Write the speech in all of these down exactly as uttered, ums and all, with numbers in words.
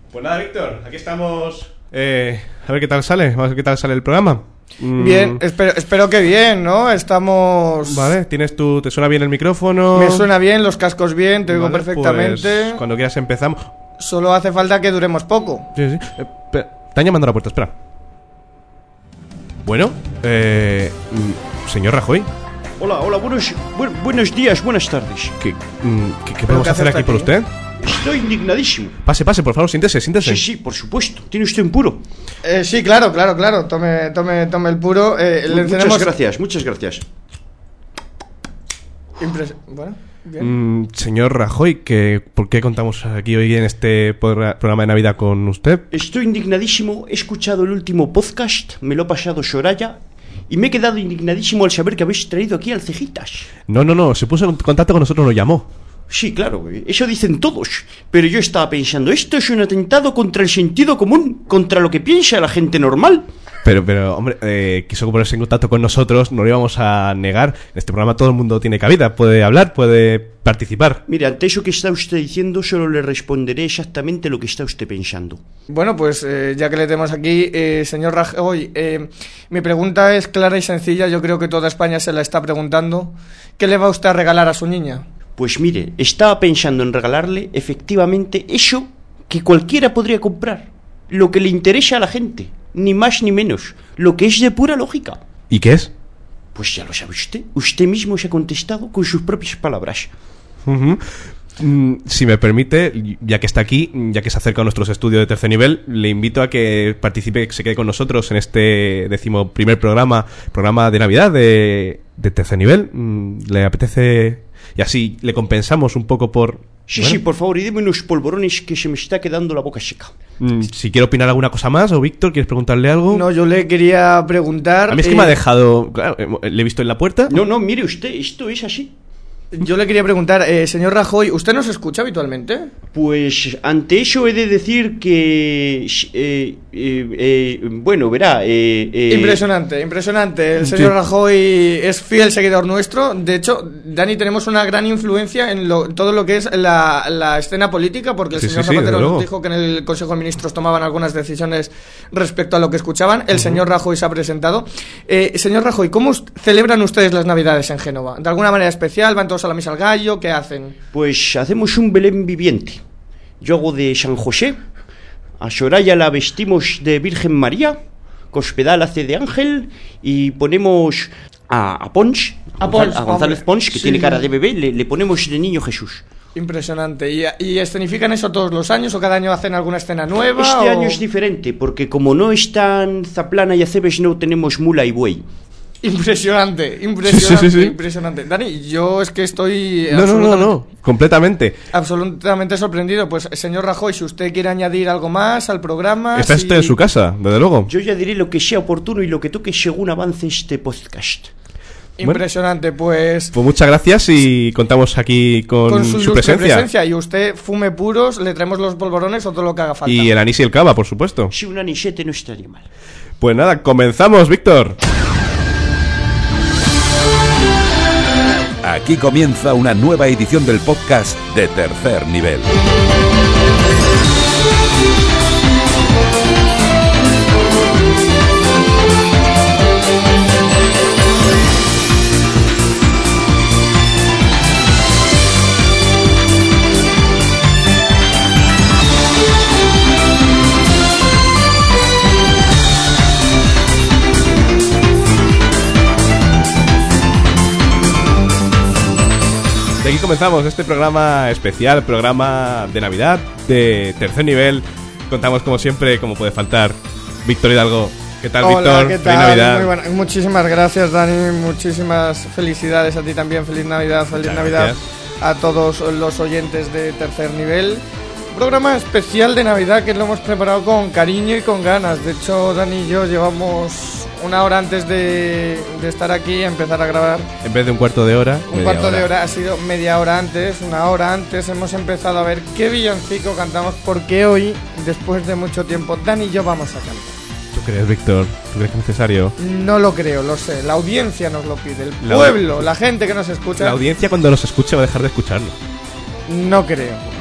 Pues nada, Víctor, aquí estamos. Eh, a ver qué tal sale, a ver qué tal sale el programa. Mm. Bien, espero, espero que bien, ¿no? Estamos... Vale, tienes tu, ¿te suena bien el micrófono? Me suena bien, los cascos bien, te oigo vale, perfectamente. Pues cuando quieras empezamos. Solo hace falta que duremos poco. Sí, sí. Eh, espera, están llamando a la puerta, espera. Bueno, eh, señor Rajoy. Hola, hola, buenos, bu buenos días, buenas tardes. ¿Qué, mm, ¿qué, qué podemos hacer aquí, aquí por usted? Estoy indignadísimo. Pase, pase, por favor, siéntese, siéntese. Sí, sí, por supuesto. ¿Tiene usted un puro? Eh, sí, claro, claro, claro. Tome, tome, tome el puro. Eh, le muchas encendemos... gracias, muchas gracias. Impres... Bueno, bien. Mm, señor Rajoy, ¿qué, ¿por qué contamos aquí hoy en este programa de Navidad con usted? Estoy indignadísimo. He escuchado el último podcast, me lo ha pasado Soraya, y me he quedado indignadísimo al saber que habéis traído aquí al Cejitas. No, no, no, se puso en contacto con nosotros, nos llamó. Sí, claro, eso dicen todos. Pero yo estaba pensando, esto es un atentado contra el sentido común, contra lo que piensa la gente normal. Pero, pero, hombre, eh, quiso ponerse en contacto con nosotros, no lo íbamos a negar. En este programa todo el mundo tiene cabida, puede hablar, puede participar. Mire, ante eso que está usted diciendo, solo le responderé exactamente lo que está usted pensando. Bueno, pues eh, ya que le tenemos aquí, eh, señor Rajoy, eh, mi pregunta es clara y sencilla, yo creo que toda España se la está preguntando. ¿Qué le va usted a regalar a su niña? Pues mire, estaba pensando en regalarle efectivamente eso que cualquiera podría comprar, lo que le interesa a la gente, ni más ni menos, lo que es de pura lógica. ¿Y qué es? Pues ya lo sabe usted, usted mismo se ha contestado con sus propias palabras. Uh-huh. Mm, si me permite, ya que está aquí, ya que se acerca a nuestros estudios de tercer nivel, le invito a que participe, que se quede con nosotros en este décimo primer programa, programa de Navidad de, de tercer nivel. ¿Le apetece...? Y así le compensamos un poco por... Sí, bueno. sí, por favor, y deme unos polvorones que se me está quedando la boca seca. Mm, si quiere opinar alguna cosa más, o Víctor, ¿quieres preguntarle algo? No, yo le quería preguntar... A mí es que eh... me ha dejado... Claro, le he visto en la puerta. No, no, mire usted, esto es así. Yo le quería preguntar, eh, señor Rajoy, ¿usted nos escucha habitualmente? Pues ante eso he de decir que... Eh, eh, eh, bueno, verá... Eh, eh... Impresionante, impresionante. El señor sí. Rajoy es fiel seguidor nuestro. De hecho, Dani, tenemos una gran influencia en lo, todo lo que es la, la escena política, porque el sí, señor sí, Zapatero sí, nos dijo que en el Consejo de Ministros tomaban algunas decisiones respecto a lo que escuchaban. El uh-huh. señor Rajoy se ha presentado. Eh, señor Rajoy, ¿cómo celebran ustedes las Navidades en Génova? ¿De alguna manera especial? ¿Van todos a la misa al gallo? ¿Qué hacen? Pues hacemos un Belén viviente. Yo hago de San José, a Soraya la vestimos de Virgen María, Cospedal hace de ángel y ponemos a, a Pons, a, a, Pons, a González Pons, que sí. tiene cara de bebé, le, le ponemos de niño Jesús. Impresionante. ¿Y, ¿Y escenifican eso todos los años o cada año hacen alguna escena nueva? Este o... año es diferente, porque como no están Zaplana y Acebes, no tenemos mula y buey. Impresionante, impresionante, sí, sí, sí. impresionante. Dani, yo es que estoy... No, no, no, no, completamente. Absolutamente sorprendido. Pues, señor Rajoy, si usted quiere añadir algo más al programa... Está si... usted en su casa, desde luego. Yo ya diré lo que sea oportuno y lo que toque según avance este podcast. Impresionante, bueno, pues... Pues muchas gracias y contamos aquí con, con su, su presencia. presencia. Y usted fume puros, le traemos los polvorones o todo lo que haga falta. Y el anís y el cava, por supuesto. Sí, un anisete no estaría mal. Pues nada, comenzamos, Víctor. Aquí comienza una nueva edición del podcast de Tercer Nivel. Aquí comenzamos este programa especial, programa de Navidad de tercer nivel. Contamos como siempre, como puede faltar, Víctor Hidalgo. ¿Qué tal, Hola, Víctor? ¿qué tal? Feliz Navidad. Muy buena. Muchísimas gracias, Dani. Muchísimas felicidades a ti también. Feliz Navidad, feliz Muchas Navidad gracias a todos los oyentes de tercer nivel. Un programa especial de Navidad que lo hemos preparado con cariño y con ganas. De hecho, Dani y yo llevamos una hora antes de, de estar aquí a empezar a grabar. En vez de un cuarto de hora. Un cuarto hora. de hora, ha sido media hora antes, una hora antes. Hemos empezado a ver qué villancico cantamos, porque hoy, después de mucho tiempo, Dani y yo vamos a cantar. ¿Tú crees, Víctor? ¿Tú crees que es necesario? No lo creo, lo sé. La audiencia nos lo pide. El la pueblo, la gente que nos escucha. La audiencia cuando nos escuche va a dejar de escucharnos. No creo. No,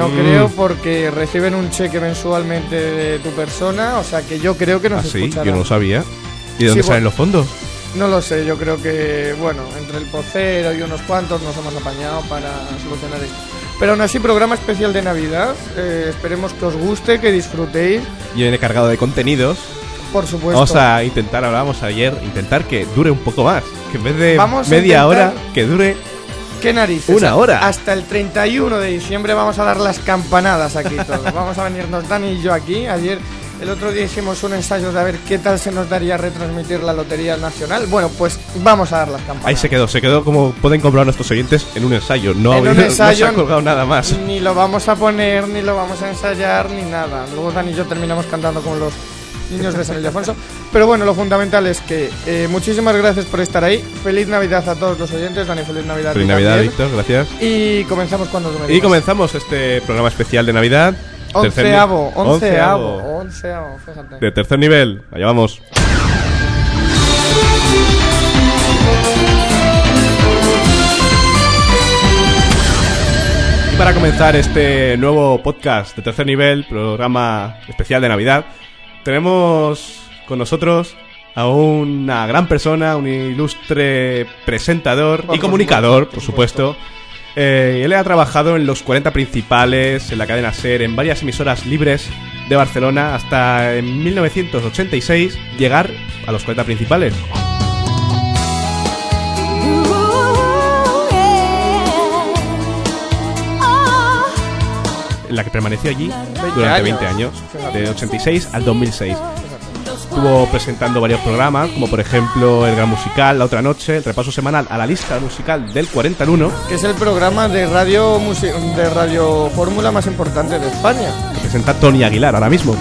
no mm. creo, porque reciben un cheque mensualmente de tu persona, o sea que yo creo que nos ¿Ah, sí? escucharán. Yo no lo sabía. ¿Y de dónde sí, salen bueno, los fondos? No lo sé, yo creo que, bueno, entre el Pocero y unos cuantos nos hemos apañado para solucionar esto. Pero aún así, programa especial de Navidad, eh, esperemos que os guste, que disfrutéis. Y viene cargado de contenidos. Por supuesto. Vamos a intentar, hablábamos ayer, intentar que dure un poco más. Que en vez de vamos media hora, que dure... ¿Qué narices? Una hora. Hasta el treinta y uno de diciembre vamos a dar las campanadas aquí todos. Vamos a venirnos Dani y yo aquí. Ayer, el otro día hicimos un ensayo de a ver qué tal se nos daría retransmitir la Lotería Nacional. Bueno, pues vamos a dar las campanadas. Ahí se quedó, se quedó como pueden comprobar nuestros oyentes en un ensayo. No, en un no, ensayo, no se ha colgado nada más. Ni lo vamos a poner, ni lo vamos a ensayar, ni nada. Luego Dani y yo terminamos cantando con los niños de San Ildefonso. Pero bueno, lo fundamental es que eh, muchísimas gracias por estar ahí. Feliz Navidad a todos los oyentes. Dani, feliz Navidad. Feliz Navidad, Víctor, gracias. Y comenzamos cuando tú me digas. Y comenzamos este programa especial de Navidad. Onceavo, onceavo, onceavo, fíjate. De tercer nivel, allá vamos. Y para comenzar este nuevo podcast de tercer nivel, programa especial de Navidad, tenemos con nosotros a una gran persona, un ilustre presentador por y comunicador, supuesto, por supuesto. Por supuesto. Eh, él ha trabajado en los cuarenta principales, en la cadena SER, en varias emisoras libres de Barcelona, hasta en mil novecientos ochenta y seis llegar a los cuarenta principales. En la que permaneció allí durante veinte años, de ochenta y seis al dos mil seis. Estuvo presentando varios programas, como por ejemplo El Gran Musical, La Otra Noche, el repaso semanal a la lista musical del cuarenta al uno. Que es el programa de radio de radio fórmula más importante de España. Que presenta Tony Aguilar ahora mismo.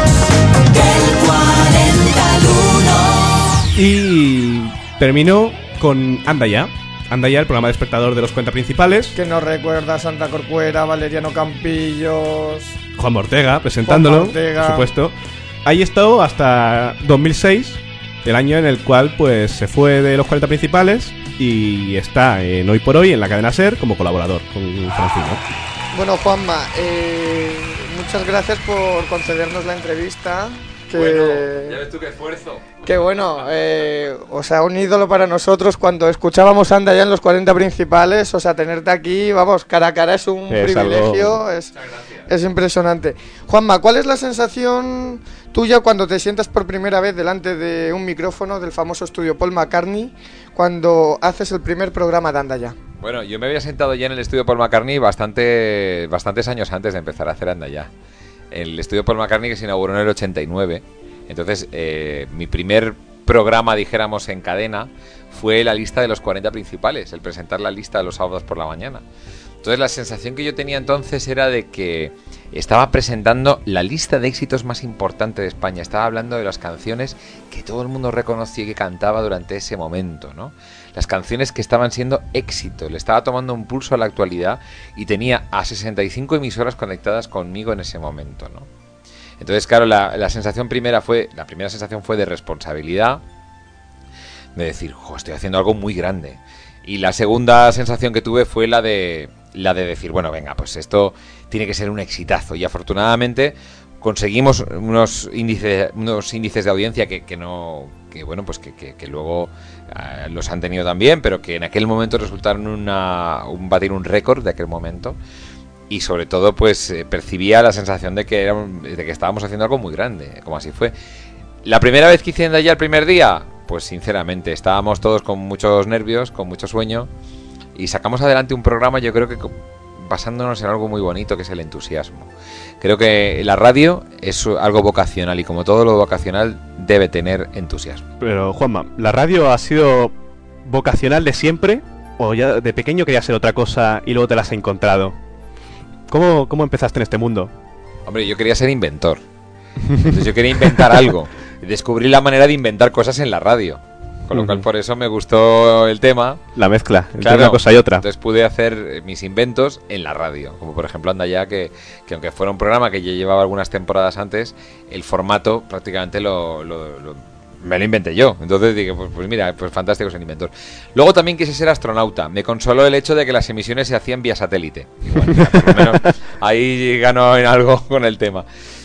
Y terminó con Anda Ya. Anda Ya, el programa de espectador de los cuarenta principales. Que nos recuerda a Santa Corcuera, Valeriano Campillos... Juan Ortega, presentándolo, Juan Ortega. Por supuesto. Ahí estuvo hasta dos mil seis, el año en el cual pues se fue de los cuarenta principales y está en Hoy por Hoy en la cadena SER como colaborador con Francino. Bueno, Juanma, eh, muchas gracias por concedernos la entrevista. Que, bueno, ya ves tú qué esfuerzo. Que bueno, eh, o sea, un ídolo para nosotros cuando escuchábamos Anda Ya en los cuarenta principales, o sea, tenerte aquí, vamos, cara a cara es un es privilegio, algo... es, es impresionante. Juanma, ¿cuál es la sensación tuya cuando te sientas por primera vez delante de un micrófono del famoso estudio Paul McCartney, cuando haces el primer programa de Anda Ya? Bueno, yo me había sentado ya en el estudio Paul McCartney bastante, bastantes años antes de empezar a hacer Anda Ya. El estudio Paul McCartney que se inauguró en el ochenta y nueve. Entonces, eh, mi primer programa, dijéramos, en cadena fue la lista de los cuarenta principales, el presentar la lista de los sábados por la mañana. Entonces, la sensación que yo tenía entonces era de que estaba presentando la lista de éxitos más importante de España. Estaba hablando de las canciones que todo el mundo reconocía y que cantaba durante ese momento, ¿no? Las canciones que estaban siendo éxito. Le estaba tomando un pulso a la actualidad y tenía a sesenta y cinco emisoras conectadas conmigo en ese momento, ¿no? Entonces, claro, la, la sensación primera fue, la primera sensación fue de responsabilidad, de decir, jo, estoy haciendo algo muy grande. Y la segunda sensación que tuve fue la de, la de decir, bueno, venga, pues esto tiene que ser un exitazo. Y afortunadamente conseguimos unos índices, unos índices de audiencia que, que no, que bueno, pues que, que, que luego uh, los han tenido también, pero que en aquel momento resultaron una, un batir un récord de aquel momento. Y sobre todo, pues eh, percibía la sensación de que, era un, de que estábamos haciendo algo muy grande, como así fue. La primera vez que hice Anda Ya el primer día, pues sinceramente, estábamos todos con muchos nervios, con mucho sueño, y sacamos adelante un programa, yo creo que basándonos en algo muy bonito, que es el entusiasmo. Creo que la radio es algo vocacional, y como todo lo vocacional, debe tener entusiasmo. Pero, Juanma, ¿la radio ha sido vocacional de siempre? ¿O ya de pequeño querías ser otra cosa y luego te las has encontrado? ¿Cómo, ¿Cómo empezaste en este mundo? Hombre, yo quería ser inventor. Entonces yo quería inventar algo. Descubrí la manera de inventar cosas en la radio. Con lo uh-huh. cual por eso me gustó el tema. La mezcla, entre claro, una cosa y otra. Entonces pude hacer mis inventos en la radio. Como por ejemplo Anda Ya, que, que aunque fuera un programa que ya llevaba algunas temporadas antes, el formato prácticamente lo, lo, lo, me lo inventé yo. Entonces dije, pues, pues mira, pues fantástico, es el inventor. Luego también quise ser astronauta. Me consoló el hecho de que las emisiones se hacían vía satélite. Y bueno, ya, por lo menos ahí ganó en algo con el tema.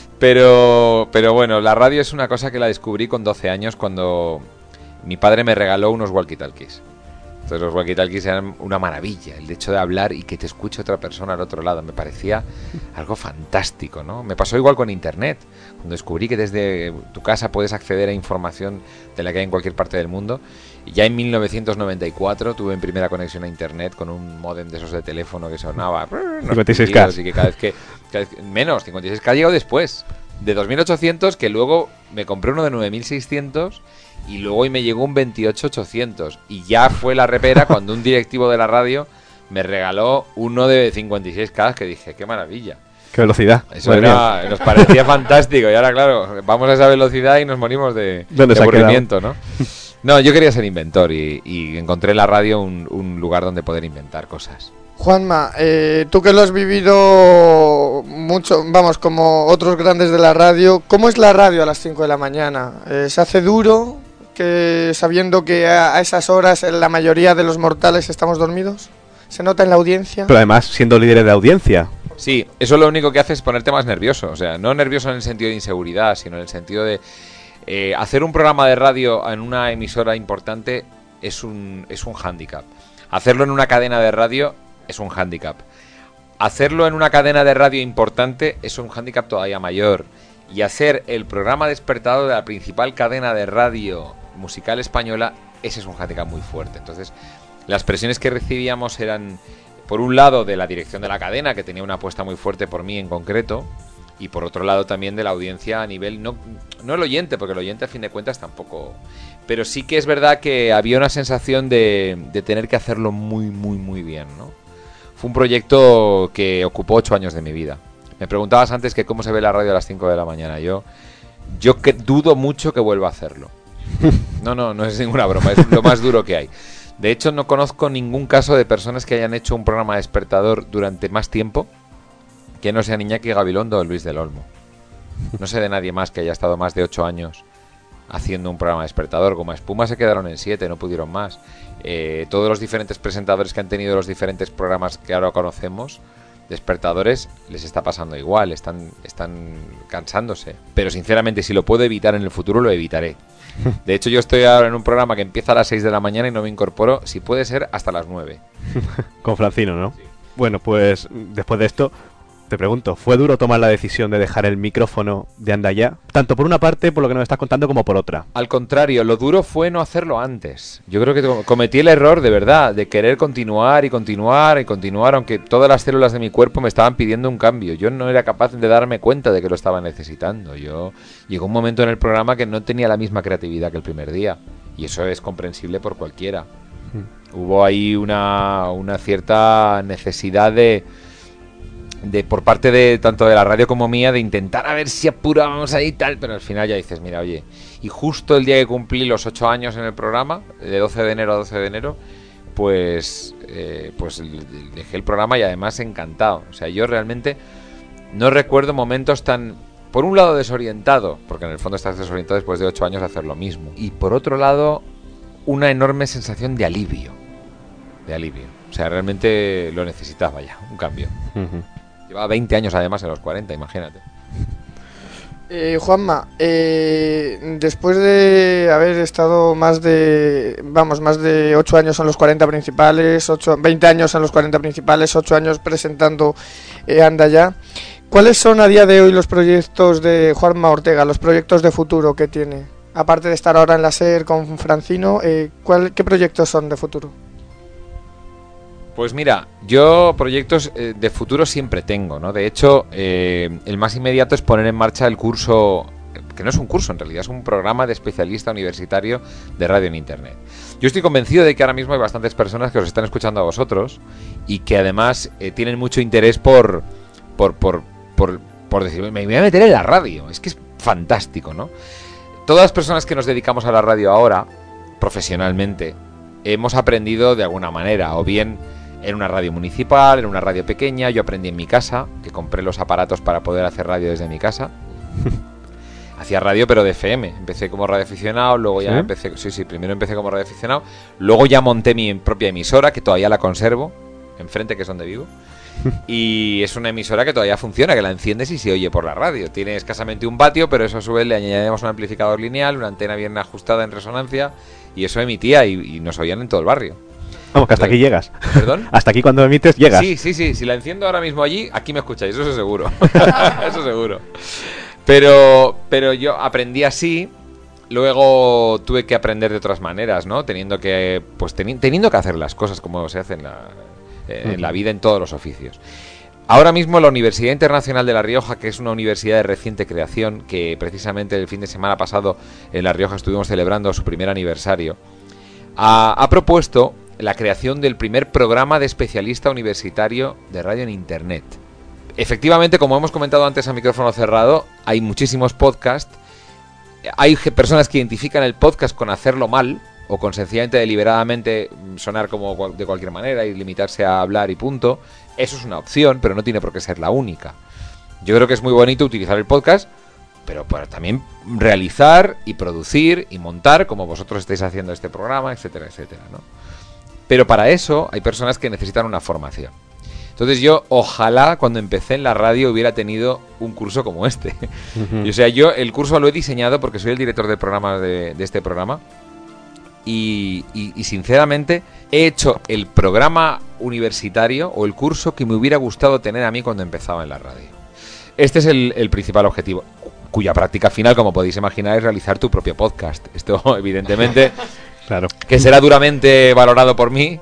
Pero, pero bueno, la radio es una cosa que la descubrí con doce años cuando mi padre me regaló unos walkie-talkies. Entonces los walkie-talkies eran una maravilla, el hecho de hablar y que te escuche otra persona al otro lado, me parecía algo fantástico, ¿no? Me pasó igual con internet, cuando descubrí que desde tu casa puedes acceder a información de la que hay en cualquier parte del mundo. Y ya en mil novecientos noventa y cuatro tuve en primera conexión a internet con un módem de esos de teléfono que sonaba cincuenta y seis K. Y que cada vez que, cada vez, menos, cincuenta y seis K llegó después, de dos mil ochocientos, que luego me compré uno de nueve mil seiscientos. Y luego me llegó un veintiocho ochocientos. Y ya fue la repera cuando un directivo de la radio me regaló uno de cincuenta y seis K, que dije, qué maravilla. Qué velocidad. Eso era, nos parecía fantástico. Y ahora, claro, vamos a esa velocidad y nos morimos de, de aburrimiento, ¿no? No, yo quería ser inventor y, y encontré en la radio un, un lugar donde poder inventar cosas. Juanma, eh, tú que lo has vivido mucho, vamos, como otros grandes de la radio, ¿cómo es la radio a las cinco de la mañana? Eh, ¿Se hace duro, que sabiendo que a, a esas horas la mayoría de los mortales estamos dormidos? ¿Se nota en la audiencia? Pero además, siendo líderes de audiencia. Sí, eso lo único que hace es ponerte más nervioso. O sea, no nervioso en el sentido de inseguridad, sino en el sentido de eh, hacer un programa de radio en una emisora importante es un, es un hándicap. Hacerlo en una cadena de radio es un hándicap. Hacerlo en una cadena de radio importante es un hándicap todavía mayor. Y hacer el programa despertador de la principal cadena de radio musical española, ese es un hándicap muy fuerte. Entonces, las presiones que recibíamos eran, por un lado, de la dirección de la cadena, que tenía una apuesta muy fuerte por mí en concreto, y por otro lado también de la audiencia a nivel, no, no el oyente, porque el oyente a fin de cuentas tampoco... Pero sí que es verdad que había una sensación de, de tener que hacerlo muy, muy, muy bien, ¿no? Fue un proyecto que ocupó ocho años de mi vida. Me preguntabas antes que cómo se ve la radio a las cinco de la mañana. Yo, yo que dudo mucho que vuelva a hacerlo. No, no, no es ninguna broma, es lo más duro que hay. De hecho, no conozco ningún caso de personas que hayan hecho un programa despertador durante más tiempo que no sean Iñaki Gabilondo o Luis del Olmo. No sé de nadie más que haya estado más de ocho años haciendo un programa despertador. Goma Espuma se quedaron en siete, no pudieron más. Eh, todos los diferentes presentadores que han tenido los diferentes programas que ahora conocemos, despertadores, les está pasando igual, están, están cansándose. Pero sinceramente, si lo puedo evitar en el futuro, lo evitaré. De hecho, yo estoy ahora en un programa que empieza a las seis de la mañana y no me incorporo, si puede ser, hasta las nueve. Con Francino, ¿no? Sí. Bueno, pues después de esto, te pregunto, ¿fue duro tomar la decisión de dejar el micrófono de Anda Ya? Tanto por una parte, por lo que nos estás contando, como por otra. Al contrario, lo duro fue no hacerlo antes. Yo creo que cometí el error, de verdad, de querer continuar y continuar y continuar, aunque todas las células de mi cuerpo me estaban pidiendo un cambio. Yo no era capaz de darme cuenta de que lo estaba necesitando. Yo llegó un momento en el programa que no tenía la misma creatividad que el primer día. Y eso es comprensible por cualquiera. Hmm. Hubo ahí una, una cierta necesidad de... de por parte de tanto de la radio como mía, de intentar a ver si apurábamos ahí y tal, pero al final ya dices, mira, oye, y justo el día que cumplí los ocho años en el programa, de doce de enero a doce de enero, pues eh, pues dejé el programa y además encantado. O sea, yo realmente no recuerdo momentos tan, por un lado, desorientado, porque en el fondo estás desorientado después de ocho años de hacer lo mismo, y por otro lado, una enorme sensación de alivio, de alivio. O sea, realmente lo necesitaba ya, un cambio. Uh-huh. Llevaba veinte años además en los cuarenta, imagínate. Eh, Juanma, eh, después de haber estado más de, vamos, más de ocho años en los cuarenta principales, ocho, veinte años en los cuarenta principales, ocho años presentando eh, Anda Ya, ¿cuáles son a día de hoy los proyectos de Juanma Ortega, los proyectos de futuro que tiene? Aparte de estar ahora en la SER con Francino, eh, ¿cuál, ¿qué proyectos son de futuro? Pues mira, yo proyectos eh, de futuro siempre tengo, ¿no? De hecho, eh, el más inmediato es poner en marcha el curso, que no es un curso en realidad, es un programa de especialista universitario de radio en internet. Yo estoy convencido de que ahora mismo hay bastantes personas que os están escuchando a vosotros y que además eh, tienen mucho interés por, por, por, por, por decir, me voy a meter en la radio, es que es fantástico, ¿no? Todas las personas que nos dedicamos a la radio ahora, profesionalmente, hemos aprendido de alguna manera, o bien en una radio municipal, en una radio pequeña. Yo aprendí en mi casa, que compré los aparatos para poder hacer radio desde mi casa. hacía radio pero de F M. Empecé como radioaficionado, luego ya ¿Sí? empecé, sí, sí, primero empecé como radioaficionado, luego ya monté mi propia emisora, que todavía la conservo, enfrente, que es donde vivo. Y es una emisora que todavía funciona, que la enciendes y se oye por la radio. Tiene escasamente un patio, pero eso a su vez le añadimos un amplificador lineal, una antena bien ajustada en resonancia, y eso emitía y, y nos oían en todo el barrio. Vamos, que hasta aquí llegas. ¿Perdón? Hasta aquí cuando emites llegas. Sí, sí, sí. Si la enciendo ahora mismo allí, aquí me escucháis, eso es seguro. Eso seguro. Pero, pero yo aprendí así. Luego tuve que aprender de otras maneras, ¿no? Teniendo que, pues teni- teniendo que hacer las cosas como se hacen en la, eh, en la vida, en todos los oficios. Ahora mismo la Universidad Internacional de La Rioja, que es una universidad de reciente creación, que precisamente el fin de semana pasado en La Rioja estuvimos celebrando su primer aniversario, ha, ha propuesto la creación del primer programa de especialista universitario de radio en Internet. Efectivamente, como hemos comentado antes a micrófono cerrado, hay muchísimos podcasts. Hay ge- personas que identifican el podcast con hacerlo mal o con sencillamente deliberadamente sonar como cual- de cualquier manera y limitarse a hablar y punto. Eso es una opción, pero no tiene por qué ser la única. Yo creo que es muy bonito utilizar el podcast, pero para también realizar y producir y montar, como vosotros estáis haciendo este programa, etcétera, etcétera, ¿no? Pero para eso hay personas que necesitan una formación. Entonces yo, ojalá, cuando empecé en la radio hubiera tenido un curso como este. Ujú. Y, o sea, yo el curso lo he diseñado porque soy el director del programa de, de este programa. Y, y, y sinceramente he hecho el programa universitario o el curso que me hubiera gustado tener a mí cuando empezaba en la radio. Este es el, el principal objetivo, cuya práctica final, como podéis imaginar, es realizar tu propio podcast. Esto, evidentemente, Claro. que será duramente valorado por mí.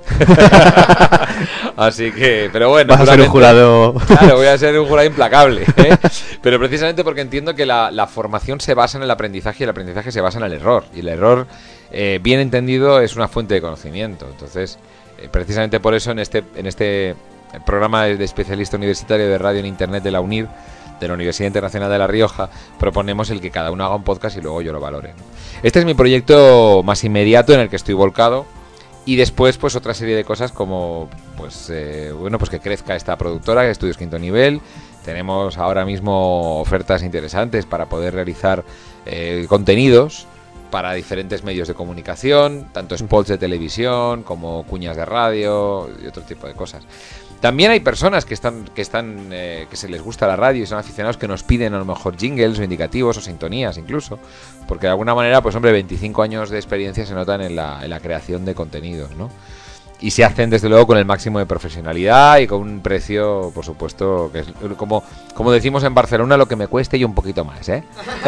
Así que, pero bueno. Vas a ser un duramente- jurado. Claro, voy a ser un jurado implacable, ¿eh? Pero precisamente porque entiendo que la, la formación se basa en el aprendizaje y el aprendizaje se basa en el error. Y el error, eh, bien entendido, es una fuente de conocimiento. Entonces, eh, precisamente por eso en este, en este programa de especialista universitario de radio en Internet de la UNIR, de la Universidad Internacional de La Rioja, proponemos el que cada uno haga un podcast y luego yo lo valore, ¿no? Este es mi proyecto más inmediato en el que estoy volcado. Y después, pues otra serie de cosas como, pues, eh, bueno, pues que crezca esta productora, Estudios Quinto Nivel. Tenemos ahora mismo ofertas interesantes para poder realizar eh, contenidos para diferentes medios de comunicación, tanto spots de televisión como cuñas de radio y otro tipo de cosas. También hay personas que están, que están, eh, que se les gusta la radio y son aficionados que nos piden a lo mejor jingles o indicativos o sintonías incluso, porque de alguna manera, pues hombre, veinticinco años de experiencia se notan en la, en la creación de contenidos, ¿no? Y se hacen desde luego con el máximo de profesionalidad y con un precio, por supuesto, que es como, como decimos en Barcelona, lo que me cueste y un poquito más, ¿eh?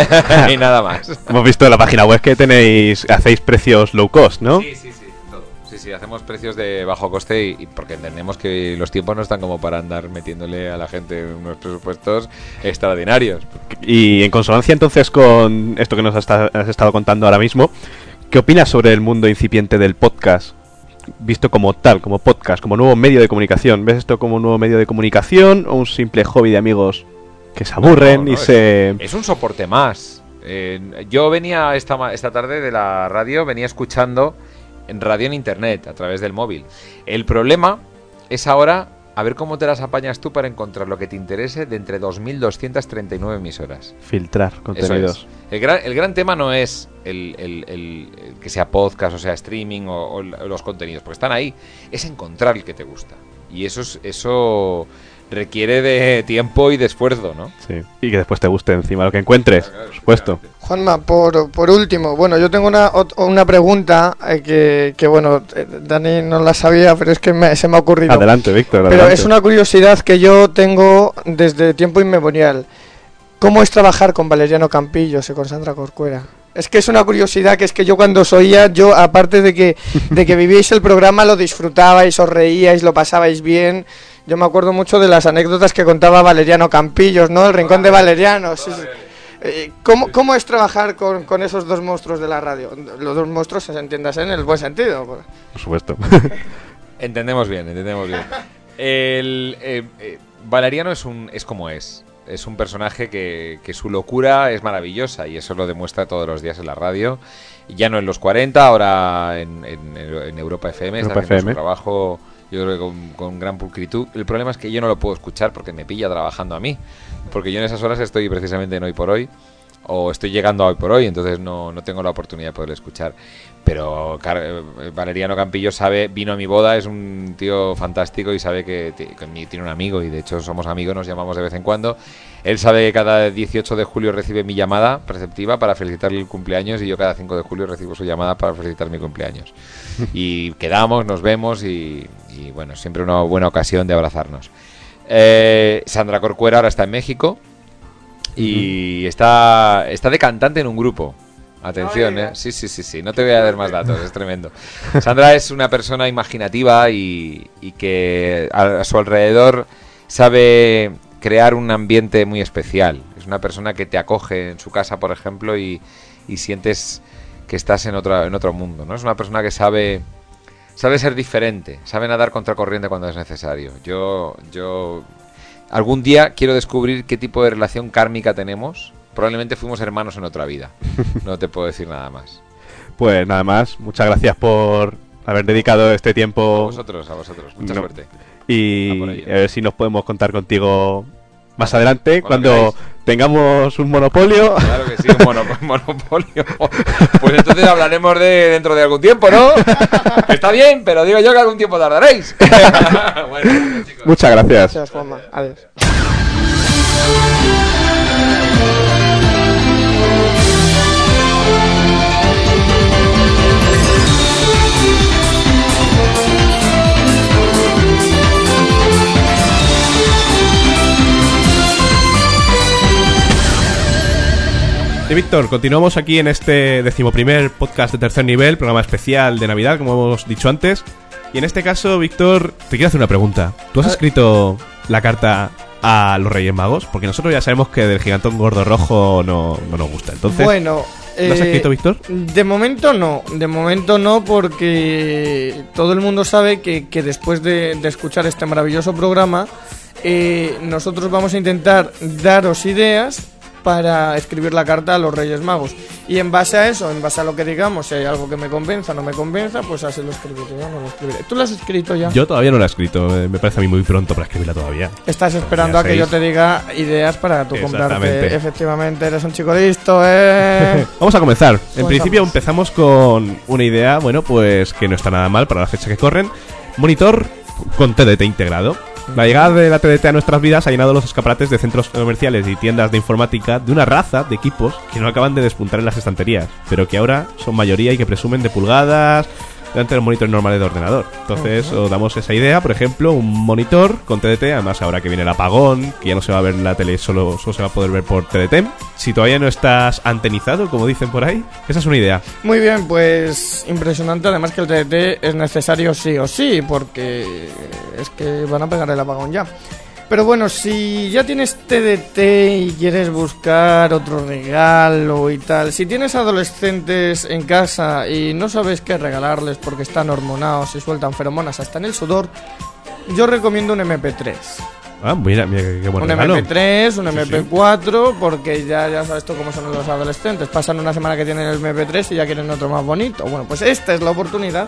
Y nada más. Hemos visto en la página web que tenéis, hacéis precios low cost, ¿no? Sí, sí, sí, todo. Sí, sí, hacemos precios de bajo coste y, y porque entendemos que los tiempos no están como para andar metiéndole a la gente unos presupuestos extraordinarios. Y en consonancia entonces con esto que nos has, has estado contando ahora mismo, ¿qué opinas sobre el mundo incipiente del podcast? Visto como tal, como podcast, como nuevo medio de comunicación. ¿Ves esto como un nuevo medio de comunicación o un simple hobby de amigos que se aburren No, no, y es, se... es un soporte más. Eh, yo venía esta, ma- esta tarde de la radio, venía escuchando en radio en internet, a través del móvil. El problema es ahora a ver cómo te las apañas tú para encontrar lo que te interese de entre dos mil doscientas treinta y nueve emisoras. filtrar Eso contenidos. es. El gran, el gran tema no es el, el- el- el que sea podcast o sea streaming o, o l- o los contenidos, porque están ahí. Es encontrar el que te gusta. Y eso es, eso requiere de tiempo y de esfuerzo, ¿no? Sí. Y que después te guste encima lo que encuentres, por supuesto. Juanma, por, por último, bueno, yo tengo una, ot- una pregunta eh, que, que, bueno, eh, Dani no la sabía, pero es que me- se me ha ocurrido. Adelante, Víctor. Pero adelante. es una curiosidad que yo tengo desde tiempo inmemorial. ¿Cómo es trabajar con Valeriano Campillos y con Sandra Corcuera? Es que es una curiosidad que es que yo cuando os oía, yo aparte de que, de que vivíais el programa, lo disfrutabais, os reíais, lo pasabais bien. Yo me acuerdo mucho de las anécdotas que contaba Valeriano Campillos, ¿no? El Rincón de Valeriano. Sí, sí. Eh, ¿Cómo, ¿Cómo es trabajar con, con esos dos monstruos de la radio? Los dos monstruos, se entiendas en el buen sentido. Por supuesto. Entendemos bien, entendemos bien. El, eh, eh, Valeriano es, un, es como es. Es un personaje que, que su locura es maravillosa y eso lo demuestra todos los días en la radio. Ya no en los cuarenta, ahora en, en, en Europa F M. Europa Está haciendo F M. su trabajo, yo creo que con, con gran pulcritud. El problema es que yo no lo puedo escuchar porque me pilla trabajando a mí. Porque yo en esas horas estoy precisamente en Hoy por Hoy. o estoy llegando a hoy por hoy, entonces no, no tengo la oportunidad de poder escuchar. Pero Car- Valeriano Campillo sabe, vino a mi boda, es un tío fantástico y sabe que, t- que tiene un amigo, y de hecho somos amigos, nos llamamos de vez en cuando. Él sabe que cada dieciocho de julio recibe mi llamada preceptiva para felicitarle el cumpleaños, y yo cada cinco de julio recibo su llamada para felicitar mi cumpleaños. Y quedamos, nos vemos y, y bueno, siempre una buena ocasión de abrazarnos. Eh, Sandra Corcuera ahora está en México y uh-huh. está, está de cantante en un grupo. Atención, ¿eh? Sí, sí, sí, sí. No te voy a dar más datos, es tremendo. Sandra es una persona imaginativa y, y que a, a su alrededor sabe crear un ambiente muy especial. Es una persona que te acoge en su casa, por ejemplo, y, y sientes que estás en otro, en otro mundo, ¿no? Es una persona que sabe, sabe ser diferente, sabe nadar contracorriente cuando es necesario. Yo, yo algún día quiero descubrir qué tipo de relación kármica tenemos. Probablemente fuimos hermanos en otra vida. No te puedo decir nada más. Pues nada más. Muchas gracias por haber dedicado este tiempo. A vosotros, a vosotros. Mucha no. suerte. Y a, a ver si nos podemos contar contigo más adelante, cuando, cuando tengamos un monopolio. Claro que sí, un mono- monopolio. Pues entonces hablaremos de dentro de algún tiempo, ¿no? Está bien, pero digo yo que algún tiempo tardaréis. Bueno, chicos. Muchas gracias. Gracias, Juanma. Adiós. Y Víctor, continuamos aquí en este decimoprimer podcast de tercer nivel, programa especial de Navidad, como hemos dicho antes. Y en este caso, Víctor, te quiero hacer una pregunta. ¿Tú has escrito la carta a los Reyes Magos? Porque nosotros ya sabemos que del gigantón gordo rojo no, no nos gusta. Entonces, bueno, ¿lo has escrito, Víctor? De momento no, de momento no, porque todo el mundo sabe que, que después de, de escuchar este maravilloso programa, eh, nosotros vamos a intentar daros ideas para escribir la carta a los Reyes Magos. Y en base a eso, en base a lo que digamos, si hay algo que me convenza o no me convenza, pues así lo escribiré, yo no lo escribiré. ¿Tú lo has escrito ya? Yo todavía no la he escrito, me parece a mí muy pronto para escribirla todavía. Estás esperando a que yo te diga ideas para tú comprarte. Efectivamente, eres un chico listo, ¿eh? Vamos a comenzar. En principio empezamos con una idea, bueno, pues que no está nada mal para la fecha que corren. Monitor con T D T integrado. La llegada de la T D T a nuestras vidas ha llenado los escaparates de centros comerciales y tiendas de informática de una raza de equipos que no acaban de despuntar en las estanterías, pero que ahora son mayoría y que presumen de pulgadas delante del monitor normal de ordenador. Entonces uh-huh. os damos esa idea, por ejemplo, un monitor con T D T, además ahora que viene el apagón, que ya no se va a ver en la tele, solo, solo se va a poder ver por T D T. Si todavía no estás antenizado, como dicen por ahí, esa es una idea. Muy bien, pues impresionante, además que el T D T es necesario sí o sí, porque es que van a pegar el apagón ya. Pero bueno, si ya tienes T D T y quieres buscar otro regalo y tal, si tienes adolescentes en casa y no sabes qué regalarles porque están hormonados y sueltan feromonas hasta en el sudor, yo recomiendo un eme pe tres. Ah, mira, mira qué buen un regalo. eme pe tres, un eme pe cuatro, sí, sí. Porque ya, ya sabes tú cómo son los adolescentes. Pasan una semana que tienen el eme pe tres y ya quieren otro más bonito. Bueno, pues esta es la oportunidad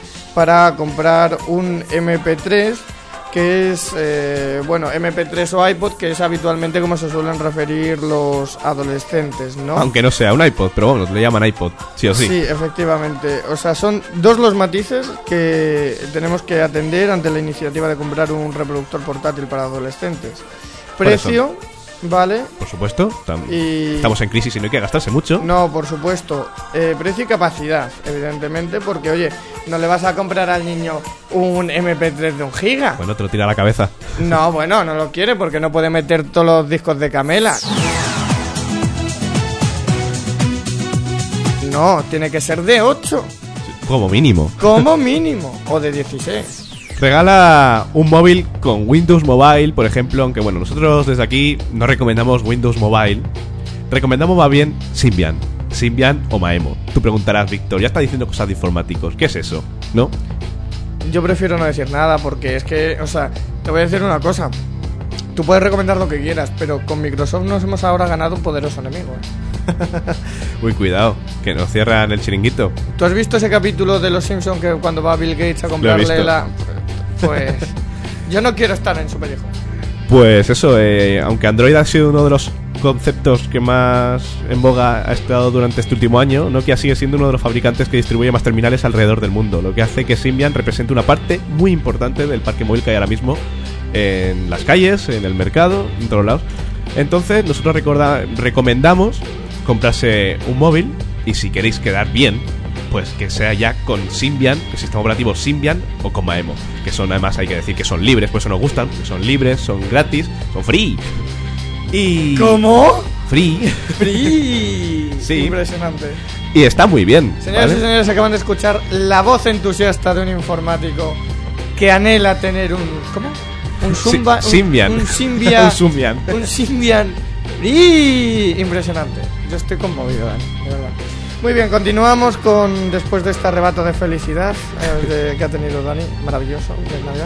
para comprar un eme pe tres, que es, eh, bueno, eme pe tres o iPod, que es habitualmente como se suelen referir los adolescentes, ¿no? Aunque no sea un iPod, pero bueno, le llaman iPod, sí o sí. Sí, efectivamente. O sea, son dos los matices que tenemos que atender ante la iniciativa de comprar un reproductor portátil para adolescentes. Precio, ¿vale? Por supuesto, tam- y... estamos en crisis y no hay que gastarse mucho. No, por supuesto. Eh, precio y capacidad, evidentemente, porque, oye, no le vas a comprar al niño un eme pe tres de un giga. Bueno, te lo tira a la cabeza. No, bueno, no lo quiere porque no puede meter todos los discos de Camela. No, tiene que ser de ocho. Como mínimo. Como mínimo. O de dieciséis. Regala un móvil con Windows Mobile, por ejemplo, aunque bueno, nosotros desde aquí no recomendamos Windows Mobile. Recomendamos más bien Symbian. Symbian o Maemo. Tú preguntarás, Víctor, ya está diciendo cosas de informáticos. ¿Qué es eso? ¿No? Yo prefiero no decir nada porque es que, o sea, te voy a decir una cosa. Tú puedes recomendar lo que quieras, pero con Microsoft nos hemos ahora ganado un poderoso enemigo, ¿eh? Uy, cuidado, que nos cierran el chiringuito. ¿Tú has visto ese capítulo de Los Simpsons que cuando va Bill Gates a comprarle la... Pues yo no quiero estar en su pellejo. Pues eso, eh, aunque Android ha sido uno de los conceptos que más en boga ha estado durante este último año, Nokia sigue siendo uno de los fabricantes que distribuye más terminales alrededor del mundo, lo que hace que Symbian represente una parte muy importante del parque móvil que hay ahora mismo en las calles, en el mercado, en todos lados. Entonces nosotros recorda- recomendamos comprarse un móvil, y si queréis quedar bien, pues que sea ya con Symbian, el sistema operativo Symbian, o con Maemo, que son, además hay que decir que son libres, pues eso nos gustan, que son libres, son gratis, son free. Y... ¿Cómo? Free. Free. Sí. Impresionante. Y está muy bien. Señoras ¿vale? y señores, acaban de escuchar la voz entusiasta de un informático que anhela tener un... ¿Cómo? Un Zumba... Sí, Symbian. Un, un Symbian... Un Symbian. Un Symbian... Free. Impresionante. Yo estoy conmovido, Dani, de verdad. Muy bien, continuamos con... Después de este arrebato de felicidad eh, de- que ha tenido Dani. Maravilloso, de Navidad.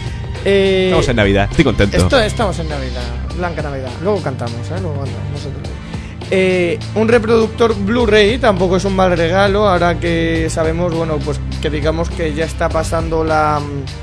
Eh, Estamos en Navidad, estoy contento. Esto, estamos en Navidad, Blanca Navidad. Luego cantamos, ¿eh? Luego cantamos nosotros. Eh, un reproductor Blu-ray tampoco es un mal regalo, ahora que sabemos, bueno, pues que digamos que ya está pasando la,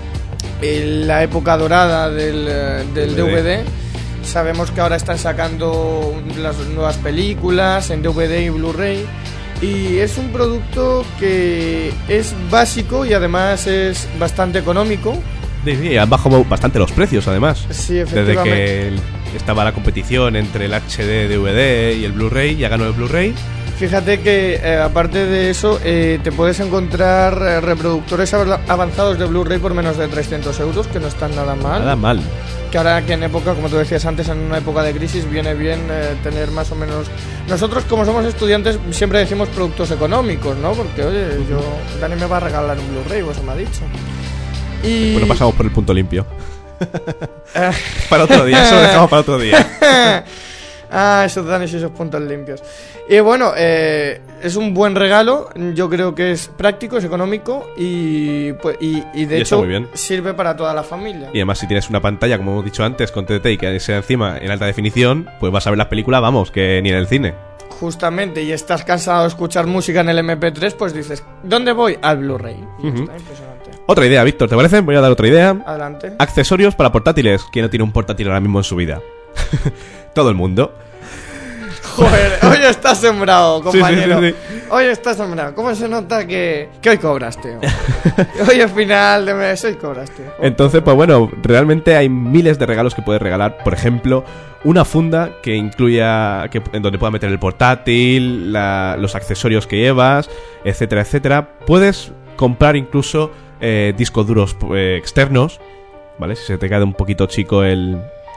eh, la época dorada del, eh, del D V D. Sabemos que ahora están sacando las nuevas películas en D V D y Blu-ray. Y es un producto que es básico y además es bastante económico. Sí, sí, han bajado bastante los precios, además. Sí, Desde efectivamente. que el- estaba la competición entre el H D D V D y el Blu-ray, ya ganó el Blu-ray. Fíjate que eh, aparte de eso eh, te puedes encontrar eh, reproductores av- avanzados de Blu-ray por menos de trescientos euros, que no están nada mal. Nada mal. Que ahora que en época, como tú decías antes, en una época de crisis viene bien eh, tener más o menos... Nosotros como somos estudiantes siempre decimos productos económicos, ¿no? Porque oye, yo Dani me va a regalar un Blu-ray, pues me ha dicho. Y... Bueno, pasamos por el punto limpio. Eh, Para otro día, eso lo dejamos para otro día. Ah, esos danes y esos puntos limpios. Y bueno, eh, es un buen regalo. Yo creo que es práctico, es económico y, pues, y, y de Y está hecho muy bien. sirve para toda la familia. Y además, si tienes una pantalla, como hemos dicho antes, con T D T y que sea encima en alta definición, pues vas a ver las películas, vamos, que ni en el cine. Justamente, y estás cansado de escuchar música en el eme pe tres, pues dices, ¿dónde voy? Al Blu-ray. Y ya Ujú. está, impresionante. Otra idea, Víctor, ¿te parece? Voy a dar otra idea. Adelante. Accesorios para portátiles. ¿Quién no tiene un portátil ahora mismo en su vida? Todo el mundo. Joder, hoy estás sembrado, Sí, sí, compañero. sí, sí. Hoy estás sembrado. ¿Cómo se nota que, que hoy cobraste? Hoy es final de mes, hoy cobraste. Entonces, pues bueno, realmente hay miles de regalos que puedes regalar. Por ejemplo, una funda que incluya, que, en donde puedas meter el portátil, la- los accesorios que llevas, etcétera, etcétera. Puedes comprar incluso eh, discos duros eh, externos, ¿vale? Si se te queda un poquito chico el,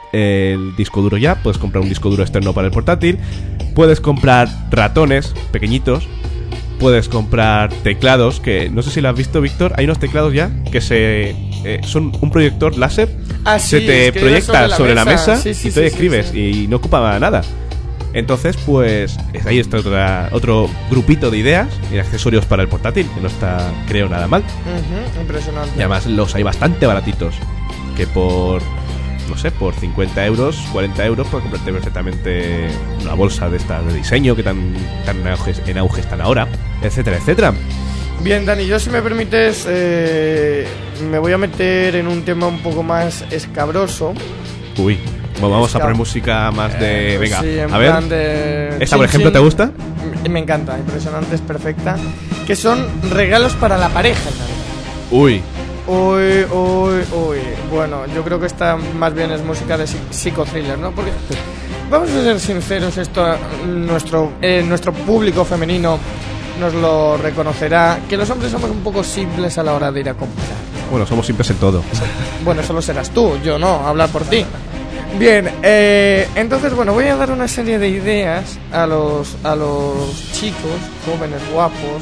el disco duro ya, puedes comprar un disco duro externo para el portátil. Puedes comprar ratones pequeñitos. Puedes comprar teclados, que no sé si lo has visto, Víctor. Hay unos teclados ya que se eh, son un proyector láser. Ah, se sí, te escribes proyecta sobre la mesa, Sí, sí, y tú sí, sí, escribes sí. y no ocupa nada. Entonces, pues es- ahí está otra, otro grupito de ideas y accesorios para el portátil, que no está, creo, nada mal. Ujú, impresionante. Y además los hay bastante baratitos, que por, no sé, por cincuenta euros, cuarenta euros, puedes comprarte perfectamente una bolsa de estas de diseño que tan, tan en, auge, en auge están ahora, etcétera, etcétera. Bien, Dani, yo si me permites, eh, me voy a meter en un tema un poco más escabroso. Uy, bueno, vamos a Escab- poner música más de... Eh, Venga, sí, en a ver. plan de ¿Esta, por chin, ejemplo, chin. te gusta? Me, me encanta, impresionante, es perfecta. Que son regalos para la pareja en Navidad. Uy, Uy, uy, uy. Bueno, yo creo que esta más bien es música de psi- psicothriller, ¿no? Porque vamos a ser sinceros, esto nuestro eh, nuestro público femenino nos lo reconocerá, que los hombres somos un poco simples a la hora de ir a comprar. bueno, somos simples en todo. Bueno, solo serás tú, yo no, hablar por ti. Bien, eh, entonces, bueno, voy a dar una serie de ideas a los, a los chicos, jóvenes, guapos,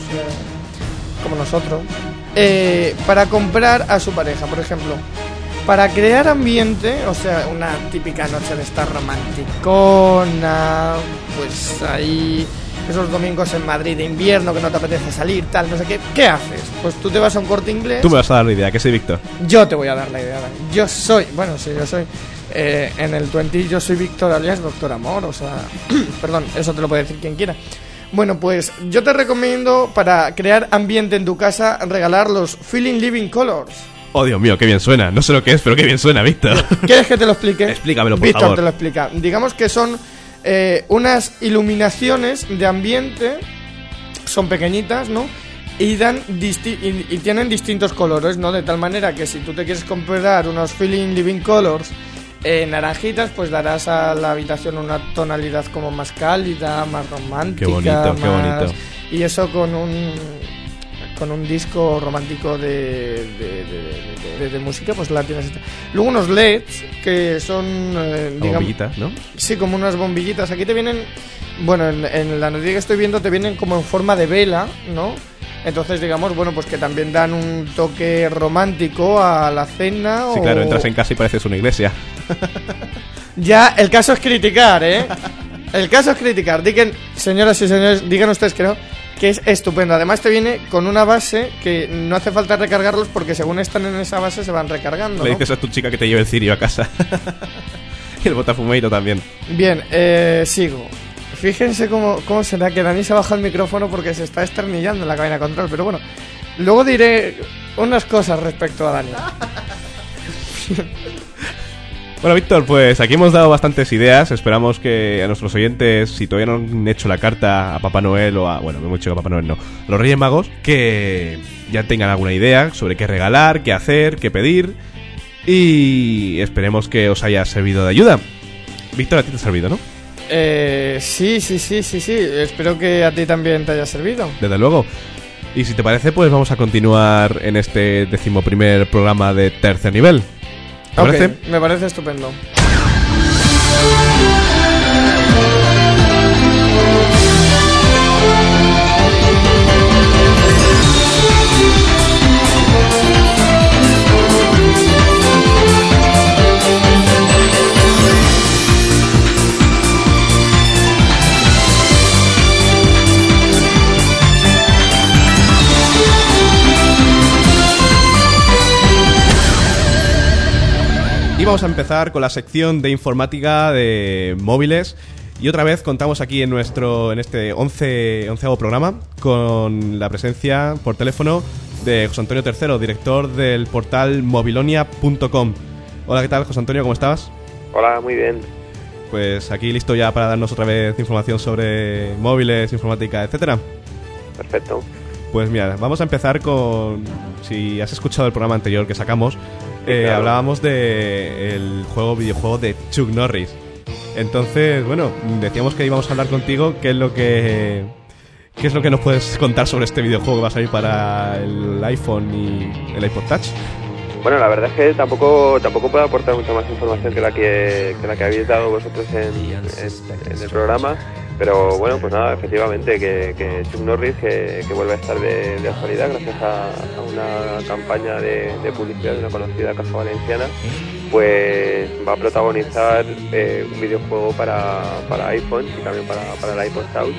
eh, como nosotros, eh, para comprar a su pareja, por ejemplo. Para crear ambiente, o sea, una típica noche de estar romanticona, pues ahí, esos domingos en Madrid de invierno que no te apetece salir, tal, no sé qué, ¿qué haces? Pues tú te vas a un Corte Inglés. Tú me vas a dar la idea, que soy Víctor. Yo te voy a dar la idea, Dani. Yo soy, bueno, sí, yo soy. Eh, en el veinte yo soy Víctor alias Doctor Amor, o sea, perdón, eso te lo puede decir quien quiera. Bueno, pues yo te recomiendo para crear ambiente en tu casa regalar los Feeling Living Colors. Oh, Dios mío, qué bien suena. No sé lo que es, pero qué bien suena, Víctor. ¿Quieres que te lo explique? Explícamelo, por Víctor favor. te lo explica. Digamos que son eh, unas iluminaciones de ambiente, son pequeñitas, ¿no? Y, dan disti- y, y tienen distintos colores, ¿no? De tal manera que si tú te quieres comprar unos Feeling Living Colors eh, naranjitas, pues darás a la habitación una tonalidad como más cálida, más romántica. Qué bonito, más... qué bonito. Y eso con un con un disco romántico de, de, de, de, de, de música, pues la tienes. Luego unos L E Ds que son, eh, digamos, bombillitas, ¿no? Sí, como unas bombillitas. Aquí te vienen, bueno, en, en la noticia que estoy viendo te vienen como en forma de vela, ¿no? Entonces, digamos, bueno, pues que también dan un toque romántico a la cena. Sí, o... claro, entras en casa y pareces una iglesia. Ya, el caso es criticar, ¿eh? El caso es criticar. Digan, señoras y señores, digan ustedes que no, que es estupendo. Además te viene con una base que no hace falta recargarlos porque según están en esa base se van recargando, Le ¿no? dices a tu chica que te lleve el cirio a casa. Y el botafumeiro también. Bien, eh, sigo. Fíjense cómo, cómo será que Dani se baja el micrófono porque se está esternillando en la cabina de control. Pero bueno, luego diré unas cosas respecto a Dani. Bueno, Víctor, pues aquí hemos dado bastantes ideas. Esperamos que a nuestros oyentes, si todavía no han hecho la carta a Papá Noel o a... Bueno, me hemos dicho que a Papá Noel no, a los Reyes Magos, que ya tengan alguna idea sobre qué regalar, qué hacer, qué pedir. Y esperemos que os haya servido de ayuda. Víctor, a ti te ha servido, ¿no? Eh, sí, sí, sí, sí, sí. Espero que a ti también te haya servido. Desde luego. Y si te parece, pues vamos a continuar en este decimoprimer programa de tercer nivel. ¿Te okay, parece? Me parece estupendo. Y vamos a empezar con la sección de informática de móviles. Y otra vez contamos aquí en nuestro en este once, onceavo programa con la presencia por teléfono de José Antonio Tercero, director del portal mobilonia punto com. Hola, ¿qué tal, José Antonio? ¿Cómo estás? Hola, muy bien. Pues aquí listo ya para darnos otra vez información sobre móviles, informática, etcétera. Perfecto. Pues mira, vamos a empezar con... Si has escuchado el programa anterior que sacamos, Sí, eh, claro. hablábamos de el juego videojuego de Chuck Norris. Entonces, bueno, decíamos que íbamos a hablar contigo. ¿Qué es lo que qué es lo que nos puedes contar sobre este videojuego que va a salir para el iPhone y el iPod Touch? Bueno, la verdad es que tampoco tampoco puedo aportar mucha más información que la que, que la que habéis dado vosotros en, en, en el programa. Pero bueno, pues nada, efectivamente, que, que Chuck Norris, que, que vuelve a estar de, de actualidad gracias a, a una campaña de, de publicidad de una conocida casa valenciana, pues va a protagonizar eh, un videojuego para, para iPhone y también para, para el iPod Touch.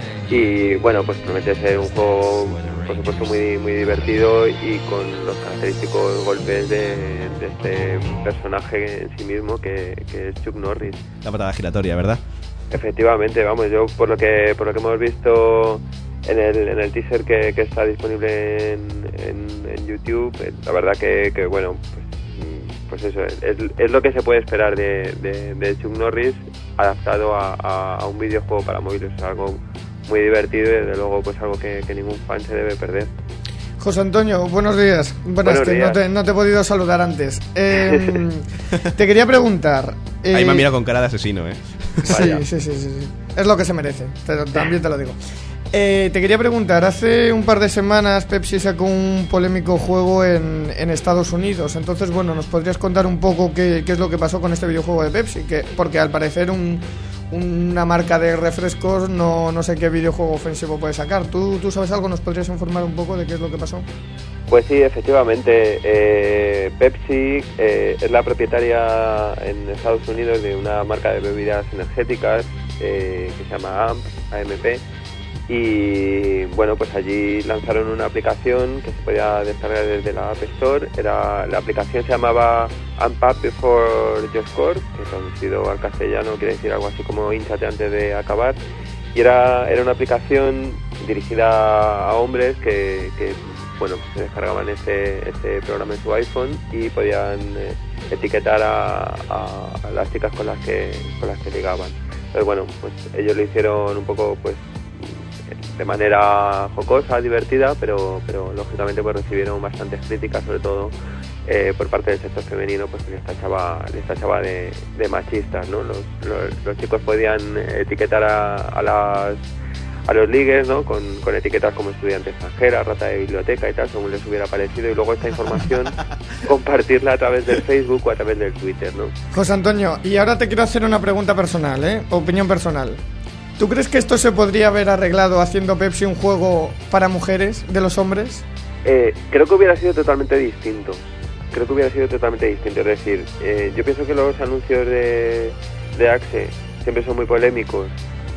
Y bueno, pues promete ser un juego, por supuesto, muy, muy divertido y con los característicos golpes de, de este personaje en sí mismo, que, que es Chuck Norris. La patada giratoria, ¿verdad? Efectivamente, vamos, yo por lo que por lo que hemos visto en el, en el teaser que, que está disponible en, en, en YouTube, la verdad que, que bueno, pues, pues eso, es, es lo que se puede esperar de, de, de Chuck Norris adaptado a, a, a un videojuego para móviles. Es algo muy divertido y desde luego pues algo que, que ningún fan se debe perder. José Antonio, buenos días. Buenas, Buenos que días. No, te, no te he podido saludar antes. Eh, te quería preguntar... Eh, Ahí me ha mirado con cara de asesino, ¿eh? Sí, sí, sí, sí, sí. Es lo que se merece, pero también te lo digo. Eh, te quería preguntar, hace un par de semanas Pepsi sacó un polémico juego en, en Estados Unidos. Entonces, bueno, ¿nos podrías contar un poco qué, qué es lo que pasó con este videojuego de Pepsi? Que, porque al parecer un, una marca de refrescos no, no sé qué videojuego ofensivo puede sacar. ¿Tú, ¿Tú sabes algo? ¿Nos podrías informar un poco de qué es lo que pasó? Pues sí, efectivamente, eh, Pepsi eh, es la propietaria en Estados Unidos de una marca de bebidas energéticas eh, que se llama A M P, A M P, y bueno, pues allí lanzaron una aplicación que se podía descargar desde la App Store. Era, la aplicación se llamaba Unpack Before You Score, que traducido al castellano quiere decir algo así como hinchate antes de acabar, y era, era una aplicación dirigida a hombres que, que bueno, se descargaban este, este programa en su iPhone y podían eh, etiquetar a, a, a las chicas con las que con las que ligaban. Entonces, bueno, pues ellos lo hicieron un poco, pues, de manera jocosa, divertida, pero, pero lógicamente pues recibieron bastantes críticas, sobre todo eh, por parte del sector femenino, pues que les tachaba, les tachaba de, de machistas, ¿no? Los, los, los chicos podían etiquetar a, a las a los ligues, ¿no? Con, con etiquetas como estudiante extranjera, rata de biblioteca y tal, según les hubiera parecido, y luego esta información compartirla a través del Facebook o a través del Twitter, ¿no? José Antonio, y ahora te quiero hacer una pregunta personal, ¿eh? Opinión personal. ¿Tú crees que esto se podría haber arreglado haciendo Pepsi un juego para mujeres, de los hombres? Eh, creo que hubiera sido totalmente distinto. Creo que hubiera sido totalmente distinto. Es decir, eh, yo pienso que los anuncios de, de Axe siempre son muy polémicos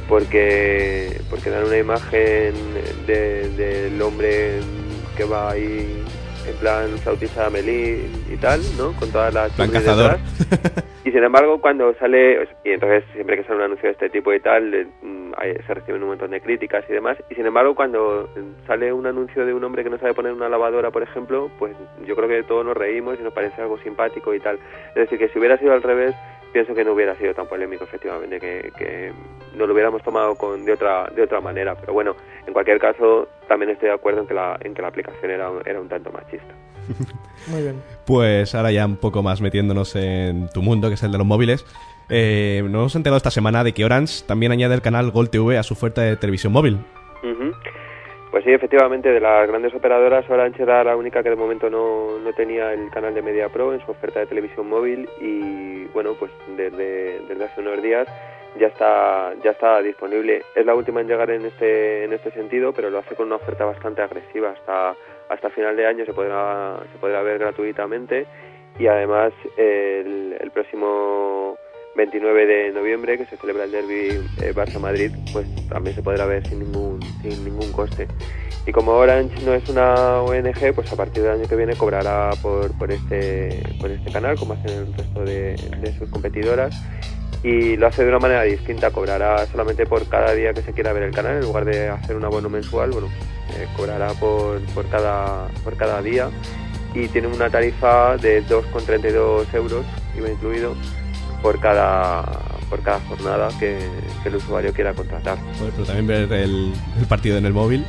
porque porque dan una imagen de, del hombre que va ahí en plan flautista de Amélie y tal, ¿no? Con todas las plan cazador. Y sin embargo, cuando sale, y entonces siempre que sale un anuncio de este tipo y tal, eh, hay, se reciben un montón de críticas y demás, y sin embargo, cuando sale un anuncio de un hombre que no sabe poner una lavadora, por ejemplo, pues yo creo que todos nos reímos y nos parece algo simpático y tal. Es decir, que si hubiera sido al revés, pienso que no hubiera sido tan polémico, efectivamente, que, que no lo hubiéramos tomado con de otra de otra manera. Pero bueno, en cualquier caso, también estoy de acuerdo en que la, en que la aplicación era, era un tanto machista. Muy bien. Pues ahora ya un poco más metiéndonos en tu mundo, que es el de los móviles. Eh, nos hemos enterado esta semana de que Orange también añade el canal Gol T V a su oferta de televisión móvil. Uh-huh. Pues sí, efectivamente, de las grandes operadoras, Orange era la única que de momento no, no tenía el canal de Media Pro en su oferta de televisión móvil y bueno, pues desde, desde hace unos días ya está ya está disponible. Es la última en llegar en este en este sentido, pero lo hace con una oferta bastante agresiva. Hasta hasta final de año se podrá se podrá ver gratuitamente y además el, el próximo veintinueve de noviembre, que se celebra el derbi eh, Barça-Madrid, pues también se podrá ver sin ningún sin ningún coste. Y como Orange no es una O N G, pues a partir del año que viene cobrará por por este por este canal, como hacen el resto de, de sus competidoras, y lo hace de una manera distinta. Cobrará solamente por cada día que se quiera ver el canal, en lugar de hacer un abono mensual. Bueno, eh, cobrará por por cada por cada día y tiene una tarifa de dos con treinta y dos euros, I V A incluido, por cada por cada jornada que, que el usuario quiera contratar. Bueno, pero también ver el, el partido en el móvil.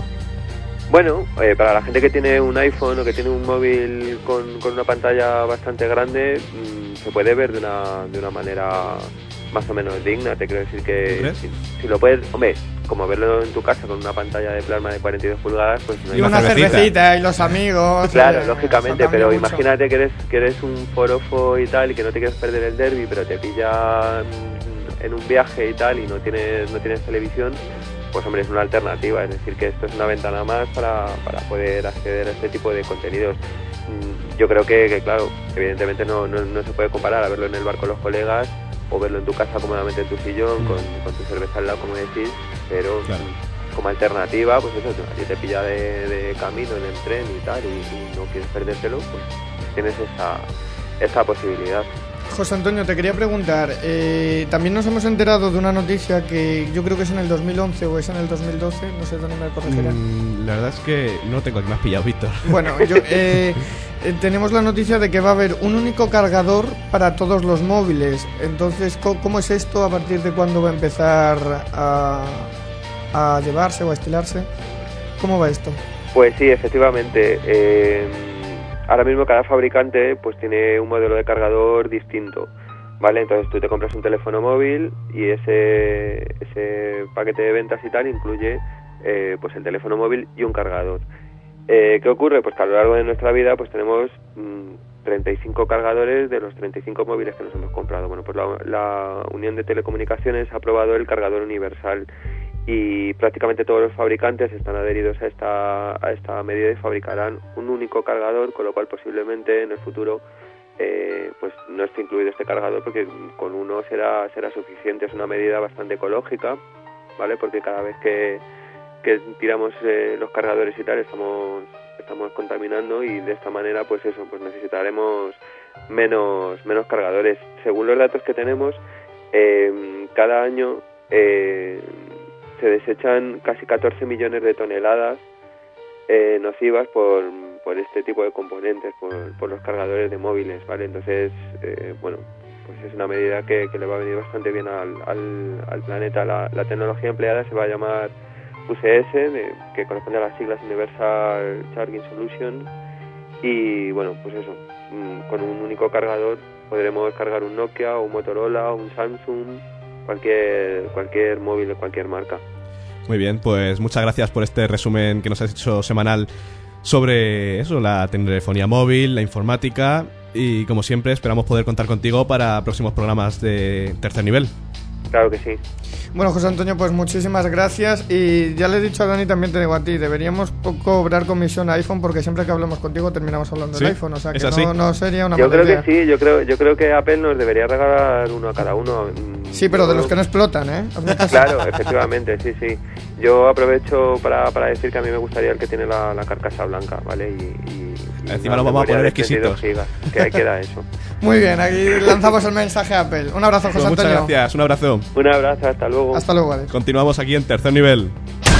Bueno, eh, para la gente que tiene un iPhone o que tiene un móvil con, con una pantalla bastante grande, mmm, se puede ver de una de una manera más o menos digna. Te quiero decir que si, si lo puedes, hombre, como verlo en tu casa con una pantalla de plasma de cuarenta y dos pulgadas, pues no hay y una cervecita. cervecita y los amigos. Claro, eh, lógicamente, pero mucho. Imagínate que eres que eres un forofo y tal y que no te quieres perder el derbi, pero te pilla en un viaje y tal y no tienes no tienes televisión. Pues hombre, es una alternativa, es decir, que esto es una ventana más para, para poder acceder a este tipo de contenidos. Yo creo que, que claro, evidentemente no, no, no se puede comparar a verlo en el bar con los colegas o verlo en tu casa cómodamente en tu sillón, con, con tu cerveza al lado, como decís, pero claro, como alternativa, pues eso, si te pilla de, de camino en el tren y tal, y, y no quieres perdértelo, pues tienes esa, esa posibilidad. José Antonio, te quería preguntar, eh, también nos hemos enterado de una noticia que yo creo que es en el dos mil once o es en el dos mil doce, no sé dónde me corregirán. Mm, la verdad es que no tengo aquí, me has pillado, Víctor. Bueno, yo, eh, eh, tenemos la noticia de que va a haber un único cargador para todos los móviles. Entonces, ¿cómo, cómo es esto? ¿A partir de cuándo va a empezar a, a llevarse o a estilarse? ¿Cómo va esto? Pues sí, efectivamente. Eh... Ahora mismo cada fabricante pues tiene un modelo de cargador distinto, ¿vale? Entonces tú te compras un teléfono móvil y ese ese paquete de ventas y tal incluye eh, pues el teléfono móvil y un cargador. Eh, ¿Qué ocurre? Pues que a lo largo de nuestra vida pues tenemos mmm, treinta y cinco cargadores de los treinta y cinco móviles que nos hemos comprado. Bueno, pues la, la Unión de Telecomunicaciones ha aprobado el cargador universal y prácticamente todos los fabricantes están adheridos a esta a esta medida y fabricarán un único cargador, con lo cual posiblemente en el futuro eh, pues no esté incluido este cargador, porque con uno será será suficiente. Es una medida bastante ecológica, ¿vale? Porque cada vez que, que tiramos eh, los cargadores y tal estamos estamos contaminando, y de esta manera pues eso, pues necesitaremos menos menos cargadores. Según los datos que tenemos, eh, cada año eh, se desechan casi catorce millones de toneladas eh, nocivas por, por este tipo de componentes, por, por los cargadores de móviles, ¿vale? Entonces, eh, bueno, pues es una medida que, que le va a venir bastante bien al, al, al planeta. La, la tecnología empleada se va a llamar U C S, de, que corresponde a las siglas Universal Charging Solution, y bueno, pues eso, con un único cargador podremos cargar un Nokia, un Motorola, un Samsung, cualquier cualquier móvil de cualquier marca. Muy bien, pues muchas gracias por este resumen que nos has hecho semanal sobre eso, la telefonía móvil, la informática, y como siempre esperamos poder contar contigo para próximos programas de tercer nivel. Claro que sí. Bueno, José Antonio, pues muchísimas gracias. Y ya le he dicho a Dani, también te digo a ti, deberíamos cobrar comisión a iPhone, porque siempre que hablamos contigo terminamos hablando ¿Sí? del iPhone. O sea que ¿Es así? no, no sería una Yo mala creo idea. que sí, yo creo, yo creo que Apple nos debería regalar uno a cada uno. Sí, pero de los que no explotan, ¿eh? Claro, efectivamente, sí, sí. Yo aprovecho para, para decir que a mí me gustaría el que tiene la, la carcasa blanca, ¿vale? Y, y, y encima lo vamos a poner de exquisitos. gigas, que ahí queda eso. Muy bien, aquí lanzamos el mensaje a Apple. Un abrazo, José Pues muchas Antonio. gracias, un abrazo. Un abrazo, hasta luego. Hasta luego, Alex. Continuamos aquí en tercer nivel.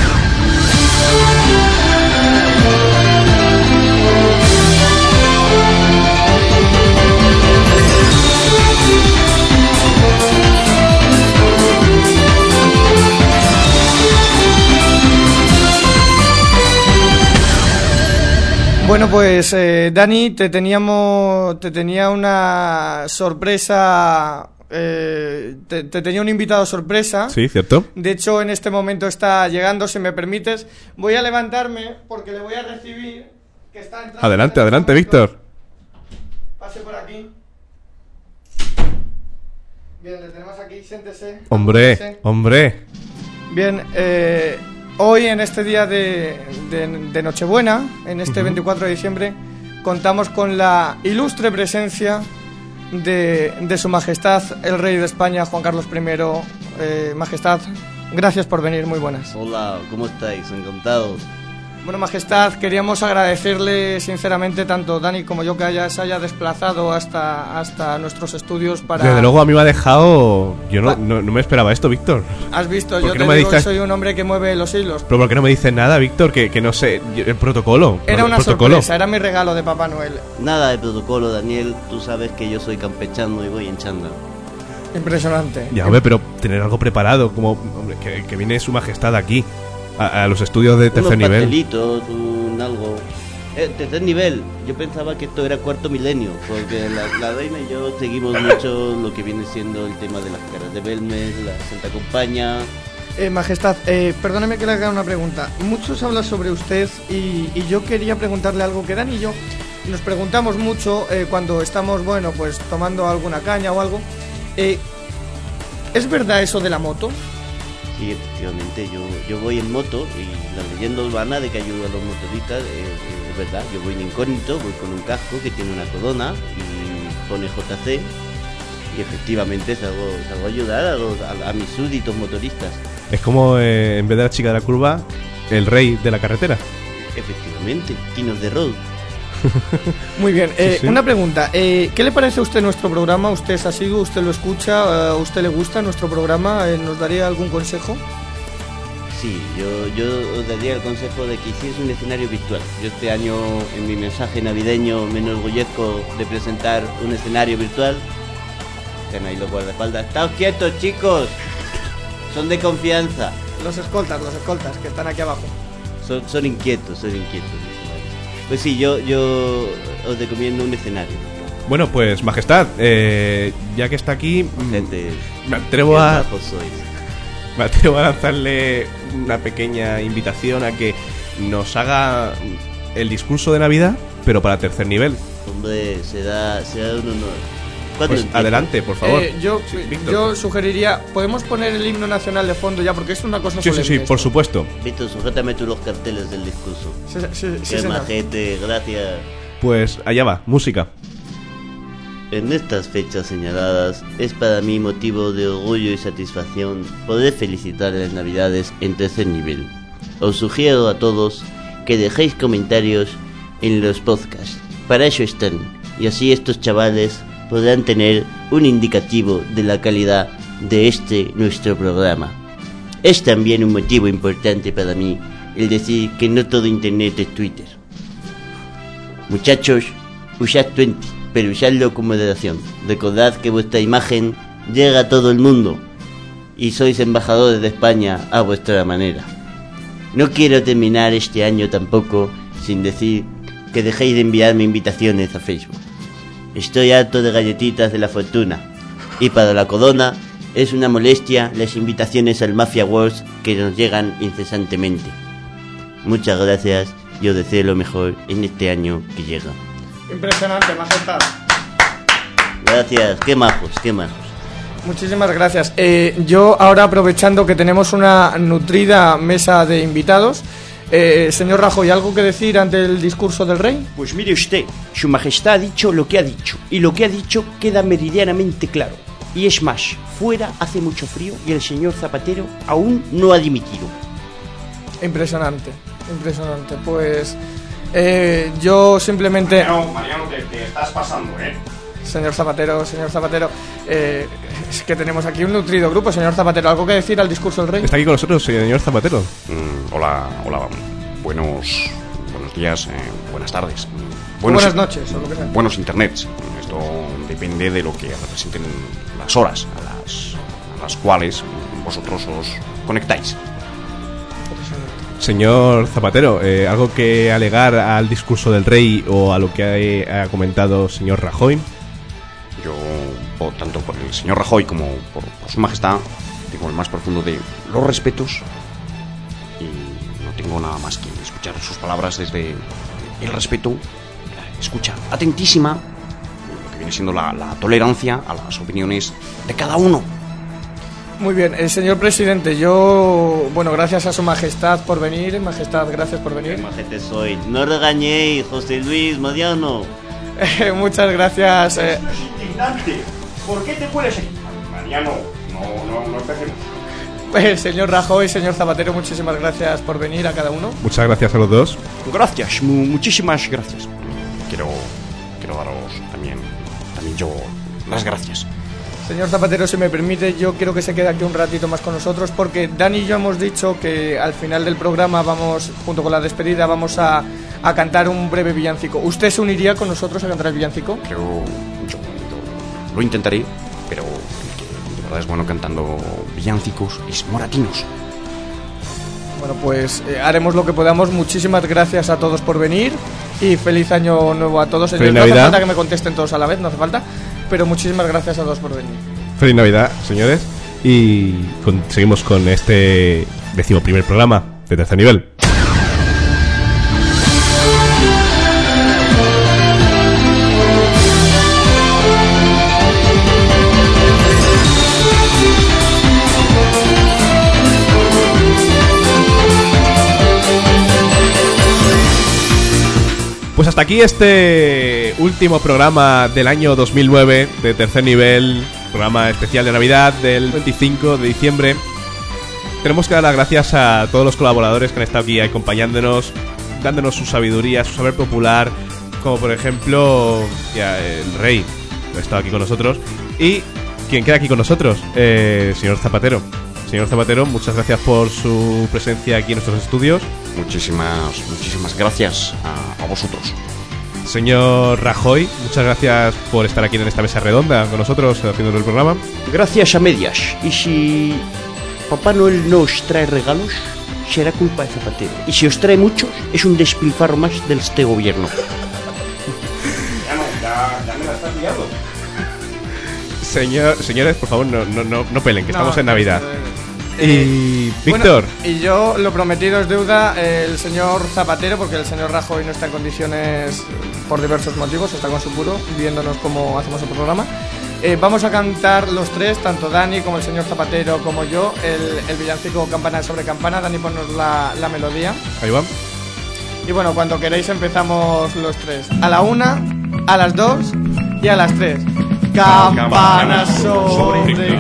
Bueno, pues eh, Dani, te teníamos, te tenía una sorpresa, eh, te, te tenía un invitado sorpresa. Sí, cierto. De hecho, en este momento está llegando, si me permites. Voy a levantarme porque le voy a recibir, que está entrando. Adelante, adelante, Víctor. Pase por aquí. Bien, le tenemos aquí, siéntese. Hombre, Siéntese. hombre. Bien, eh, hoy en este día de, de, de Nochebuena, en este uh-huh. veinticuatro de diciembre, contamos con la ilustre presencia de, de Su Majestad el Rey de España, Juan Carlos primero. Eh, Majestad, gracias por venir, muy buenas. Hola, ¿cómo estáis? Encantados. Bueno, Majestad, queríamos agradecerle sinceramente tanto Dani como yo que haya, se haya desplazado hasta, hasta nuestros estudios para... Desde luego a mí me ha dejado... Yo no, no, no me esperaba esto, Víctor. Has visto, yo te no digo dices... que soy un hombre que mueve los hilos. Pero ¿por qué no me dices nada, Víctor? Que, que no sé, el protocolo. Era una protocolo. sorpresa, era mi regalo de Papá Noel. Nada de protocolo, Daniel, tú sabes que yo soy campechano y voy en chándal. Impresionante. Ya, hombre, pero tener algo preparado, como hombre, que, que viene Su Majestad aquí. A, a los estudios de tercer Unos nivel. Pastelitos, un algo. Eh, tercer nivel. Yo pensaba que esto era cuarto milenio, porque la, la reina y yo seguimos mucho lo que viene siendo el tema de las caras de Belmez, la Santa Compaña. Eh, Majestad, eh, perdóneme que le haga una pregunta. Muchos hablan sobre usted y, y yo quería preguntarle algo que Dani y yo nos preguntamos mucho eh, cuando estamos, bueno, pues tomando alguna caña o algo. Eh, ¿Es verdad eso de la moto? Sí, efectivamente, yo, yo voy en moto y la leyenda urbana de que ayudo a los motoristas es, es verdad. Yo voy en incógnito, voy con un casco que tiene una corona y pone J C y efectivamente salgo, salgo a ayudar a, los, a, a mis súbditos motoristas. Es como, eh, en vez de la chica de la curva, el rey de la carretera. Efectivamente, King of the Road. Muy bien, eh, sí, sí. Una pregunta, eh, ¿qué le parece a usted nuestro programa? ¿Usted es asiduo? ¿Usted lo escucha? ¿A usted le gusta nuestro programa? Eh, ¿Nos daría algún consejo? Sí, yo, yo os daría el consejo de que hicierais un escenario virtual. Yo este año en mi mensaje navideño me enorgullezco de presentar un escenario virtual. Están ahí los guardaespaldas. ¡Estáos quietos, chicos! Son de confianza. Los escoltas, los escoltas que están aquí abajo. Son, son inquietos, son inquietos. Pues sí, yo, yo os recomiendo un escenario. Bueno, pues, Majestad, eh, ya que está aquí, Gente, me atrevo a... sois. Me atrevo a lanzarle una pequeña invitación a que nos haga el discurso de Navidad, pero para tercer nivel. Hombre, será, será un honor. Pues adelante, por favor. Eh, yo, sí, yo sugeriría, ¿podemos poner el himno nacional de fondo ya? Porque es una cosa Sí, sí, sí, por supuesto. Víctor, sujétame tú los carteles del discurso. Sí, sí, sí, Qué señor. majete, gracias. Pues allá va, música. En estas fechas señaladas, es para mí motivo de orgullo y satisfacción poder felicitar las Navidades en tercer nivel. Os sugiero a todos que dejéis comentarios en los podcasts. Para eso están, y así estos chavales podrán tener un indicativo de la calidad de este nuestro programa. Es también un motivo importante para mí el decir que no todo internet es Twitter. Muchachos, usad veinte, pero usadlo con moderación. Recordad que vuestra imagen llega a todo el mundo y sois embajadores de España a vuestra manera. No quiero terminar este año tampoco sin decir que dejéis de enviarme invitaciones a Facebook. Estoy harto de galletitas de la fortuna y para la corona es una molestia las invitaciones al Mafia Wars que nos llegan incesantemente. Muchas gracias y os deseo lo mejor en este año que llega. Impresionante, majestad. Gracias, qué majos, qué majos. Muchísimas gracias. Eh, yo ahora, aprovechando que tenemos una nutrida mesa de invitados, eh, señor Rajoy, ¿algo que decir ante el discurso del rey? Pues mire usted, su majestad ha dicho lo que ha dicho, y lo que ha dicho queda meridianamente claro. Y es más, fuera hace mucho frío y el señor Zapatero aún no ha dimitido. Impresionante, impresionante. Pues eh, yo simplemente... Mariano, Mariano, te, te estás pasando, ¿eh? Señor Zapatero, señor Zapatero, eh, es que tenemos aquí un nutrido grupo. Señor Zapatero, ¿algo que decir al discurso del rey? Está aquí con nosotros, señor Zapatero. Mm, hola, hola, buenos, buenos días, eh, buenas tardes. Buenos, buenas noches, o lo que sea. Buenos internets. Esto depende de lo que representen las horas a las, a las cuales vosotros os conectáis. Señor Zapatero, eh, ¿algo que alegar al discurso del rey o a lo que ha, ha comentado señor Rajoy? Yo, por, tanto por el señor Rajoy como por, por su majestad, tengo el más profundo de los respetos y no tengo nada más que escuchar sus palabras desde el respeto, la escucha atentísima, lo que viene siendo la, la tolerancia a las opiniones de cada uno. Muy bien, eh, señor presidente, yo, bueno, gracias a su majestad por venir. Majestad, gracias por venir. Qué majete soy. No regañéis, José Luis, Mariano. Eh, muchas gracias. Eh. Es indignante. ¿Por qué te pones aquí? Mariano, no, no, no empecemos. Eh, señor Rajoy, señor Zapatero, muchísimas gracias por venir a cada uno. Muchas gracias a los dos. Gracias, mu muchísimas gracias. Quiero, quiero daros también, también yo las gracias. Señor Zapatero, si me permite, yo quiero que se quede aquí un ratito más con nosotros, porque Dani y yo hemos dicho que al final del programa vamos, junto con la despedida, vamos a, a cantar un breve villancico. ¿Usted se uniría con nosotros a cantar el villancico? Creo, yo, yo lo intentaré, pero el que de verdad es bueno cantando villancicos es Moratinos. Bueno, pues eh, haremos lo que podamos. Muchísimas gracias a todos por venir y feliz año nuevo a todos. Feliz no Navidad. hace falta que me contesten todos a la vez, no hace falta. Pero muchísimas gracias a todos por venir. Feliz Navidad, señores. Y con, seguimos con este decimoprimer programa de tercer nivel. Pues hasta aquí este último programa del año dos mil nueve de tercer nivel, programa especial de Navidad del veinticinco de diciembre. Tenemos que dar las gracias a todos los colaboradores que han estado aquí acompañándonos, dándonos su sabiduría, su saber popular, como por ejemplo ya, el rey, que ha estado aquí con nosotros, y quien queda aquí con nosotros, eh, señor Zapatero. Señor Zapatero, muchas gracias por su presencia aquí en nuestros estudios. Muchísimas, muchísimas gracias a, a vosotros. Señor Rajoy, muchas gracias por estar aquí en esta mesa redonda con nosotros haciendo el programa. Gracias a medias. Y si Papá Noel no os trae regalos, será culpa de Zapatero. Y si os trae muchos, es un despilfarro más de este gobierno. Ya no, ya, ya me la estás liando. Señor, señores, por favor, no, no, no, no peleen, que No, estamos en Navidad. eh, Y Víctor, Bueno, y yo, lo prometido es deuda, el señor Zapatero, porque el señor Rajoy no está en condiciones por diversos motivos, está con su puro, viéndonos cómo hacemos el programa. Eh, vamos a cantar los tres, tanto Dani como el señor Zapatero como yo, el, el villancico Campana sobre Campana. Dani, ponnos la, la melodía. ahí va. Y bueno, cuando queréis empezamos los tres. A la una, a las dos y a las tres. Campana sobre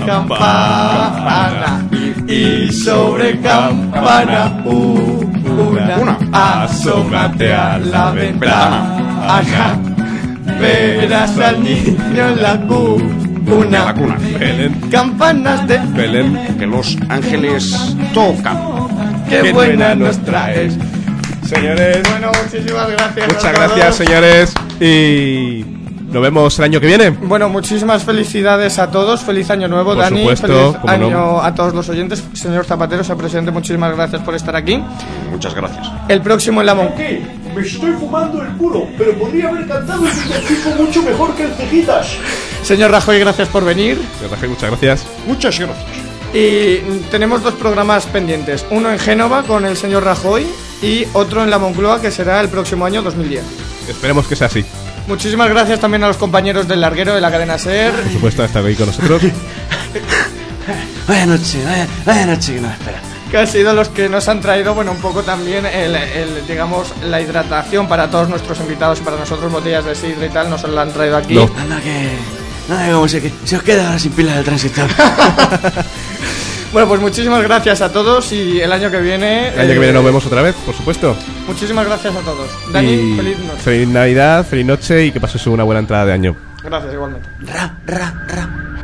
campana y sobre campana una, asómate a la ventana, verás al niño en la cuna, la cuna. Belén, campanas de Belén, Que los ángeles tocan. qué buena nos traes. Señores, bueno, muchísimas gracias. muchas a todos. gracias, señores. Y Nos vemos el año que viene. Bueno, muchísimas felicidades a todos. Feliz año nuevo, por Dani. Supuesto, feliz año no. a todos los oyentes. Señor Zapatero, señor presidente, muchísimas gracias por estar aquí. Muchas gracias. El próximo en la Mon... ¿Qué? Me estoy fumando el puro, pero podría haber cantado un villancico mucho mejor que el Cejitas. Señor Rajoy, gracias por venir. Señor Rajoy, muchas gracias. Muchas gracias. Y tenemos dos programas pendientes. Uno en Génova con el señor Rajoy y otro en la Moncloa, que será el próximo año dos mil diez. Esperemos que sea así. Muchísimas gracias también a los compañeros del larguero de la cadena SER. Por supuesto, estar ahí con nosotros. Vaya noche, vaya, vaya noche que no espera. Que han sido los que nos han traído, bueno, un poco también el, el, digamos, la hidratación para todos nuestros invitados y para nosotros, botellas de sidra y tal, nos la han traído aquí. No. Anda que... Nada, como se, que se os queda ahora sin pilas del transistor. Bueno, pues muchísimas gracias a todos y el año que viene... El año eh, que viene nos vemos otra vez, por supuesto. Muchísimas gracias a todos. Dani, y feliz noche. Feliz Navidad, feliz noche y que pases una buena entrada de año. Gracias, igualmente. Ra, ra, ra.